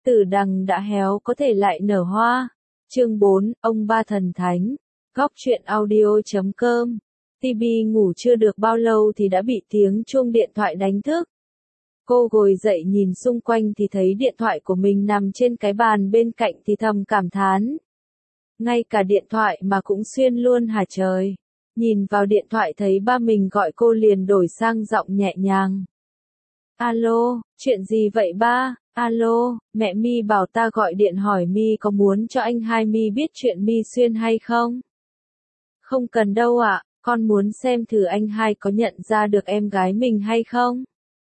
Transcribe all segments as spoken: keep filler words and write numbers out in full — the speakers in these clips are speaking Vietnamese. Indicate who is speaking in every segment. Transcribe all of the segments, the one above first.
Speaker 1: Tử đằng đã héo có thể lại nở hoa. Chương bốn, ông ba thần thánh. Góc truyện audio chấm com. Tibi ngủ chưa được bao lâu thì đã bị tiếng chuông điện thoại đánh thức. Cô ngồi dậy nhìn xung quanh thì thấy điện thoại của mình nằm trên cái bàn bên cạnh thì thầm cảm thán. Ngay cả điện thoại mà cũng xuyên luôn hả trời. Nhìn vào điện thoại thấy ba mình gọi cô liền đổi sang giọng nhẹ nhàng. Alo, chuyện gì vậy ba? Alo, mẹ Mi bảo ta gọi điện hỏi Mi có muốn cho anh hai Mi biết chuyện Mi xuyên hay không? Không cần đâu ạ, con muốn xem thử anh hai có nhận ra được em gái mình hay không?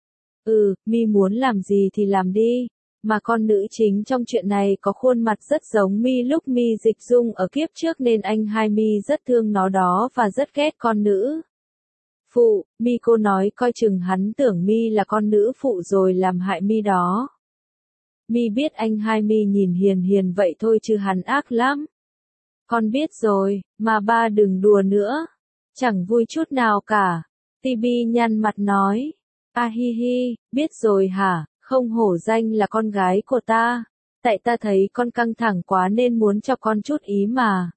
Speaker 1: Ừ, Mi muốn làm gì thì làm đi. Mà con nữ chính trong chuyện này có khuôn mặt rất giống Mi lúc Mi dịch dung ở kiếp trước nên anh hai Mi rất thương nó đó và rất ghét con nữ phụ. Mi cô nói coi chừng hắn tưởng Mi là con nữ phụ rồi làm hại Mi đó. Mi biết anh hai Mi nhìn hiền hiền vậy thôi chứ hắn ác lắm. Con biết rồi, mà ba đừng đùa nữa. Chẳng vui chút nào cả. Tibi nhăn mặt nói. A hi hi, biết rồi hả, không hổ danh là con gái của ta. Tại ta thấy con căng thẳng quá nên muốn cho con chút ý mà.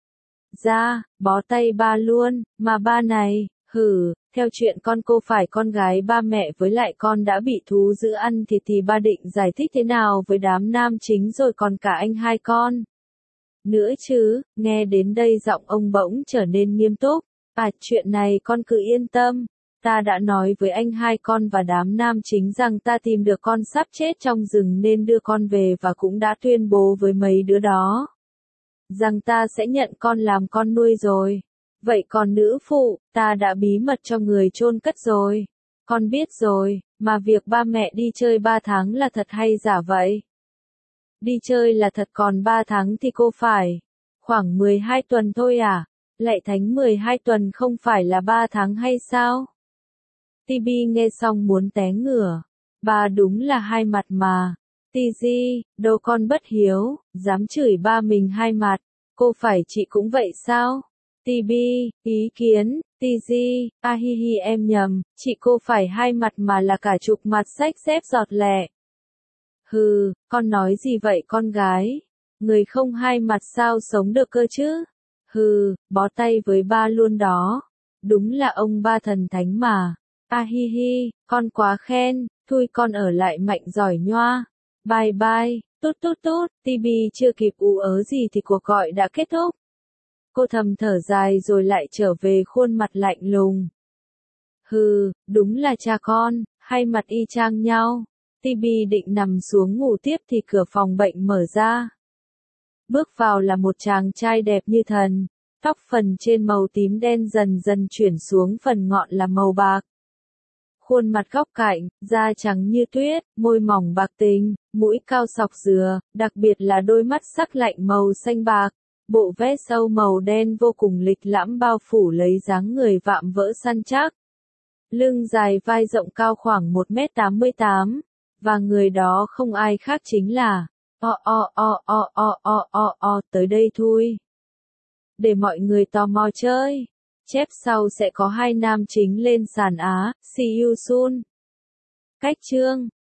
Speaker 1: Ra, bó tay ba luôn, mà ba này, hử, theo chuyện con cô phải con gái ba mẹ với lại con đã bị thú dữ ăn thịt thì ba định giải thích thế nào với đám nam chính rồi còn cả anh hai con. Nữa chứ, nghe đến đây giọng ông bỗng trở nên nghiêm túc. À, chuyện này con cứ yên tâm. Ta đã nói với anh hai con và đám nam chính rằng ta tìm được con sắp chết trong rừng nên đưa con về và cũng đã tuyên bố với mấy đứa đó rằng ta sẽ nhận con làm con nuôi rồi. Vậy còn nữ phụ, ta đã bí mật cho người chôn cất rồi. Con biết rồi, mà việc ba mẹ đi chơi ba tháng là thật hay giả vậy? Đi chơi là thật còn ba tháng thì cô phải. Khoảng mười hai tuần thôi à? Lạy thánh mười hai tuần không phải là ba tháng hay sao? Tibi nghe xong muốn té ngửa. Ba đúng là hai mặt mà. Tizi, đồ con bất hiếu, dám chửi ba mình hai mặt. Cô phải chị cũng vậy sao? Tibi, ý kiến, Tizi, a hi hi em nhầm, chị cô phải hai mặt mà là cả chục mặt sách xếp giọt lẹ. Hừ, con nói gì vậy con gái? Người không hai mặt sao sống được cơ chứ? Hừ, bó tay với ba luôn đó. Đúng là ông ba thần thánh mà. A hi hi, con quá khen, thui con ở lại mạnh giỏi nhoa. Bye bye, tút tút tút, Tibi chưa kịp ú ớ gì thì cuộc gọi đã kết thúc. Cô thầm thở dài rồi lại trở về khuôn mặt lạnh lùng. Hừ, đúng là cha con, hai mặt y chang nhau. Tibi định nằm xuống ngủ tiếp thì cửa phòng bệnh mở ra. Bước vào là một chàng trai đẹp như thần, tóc phần trên màu tím đen dần dần chuyển xuống phần ngọn là màu bạc. Khuôn mặt góc cạnh, da trắng như tuyết, môi mỏng bạc tình, mũi cao sọc dừa, đặc biệt là đôi mắt sắc lạnh màu xanh bạc. Bộ vest sâu màu đen vô cùng lịch lãm bao phủ lấy dáng người vạm vỡ săn chắc. Lưng dài vai rộng cao khoảng một mét tám mươi tám, và người đó không ai khác chính là o o o o o o o o tới đây thôi. Để mọi người tò mò chơi. Chép sau sẽ có hai nam chính lên sàn Á, see you soon. Cách chương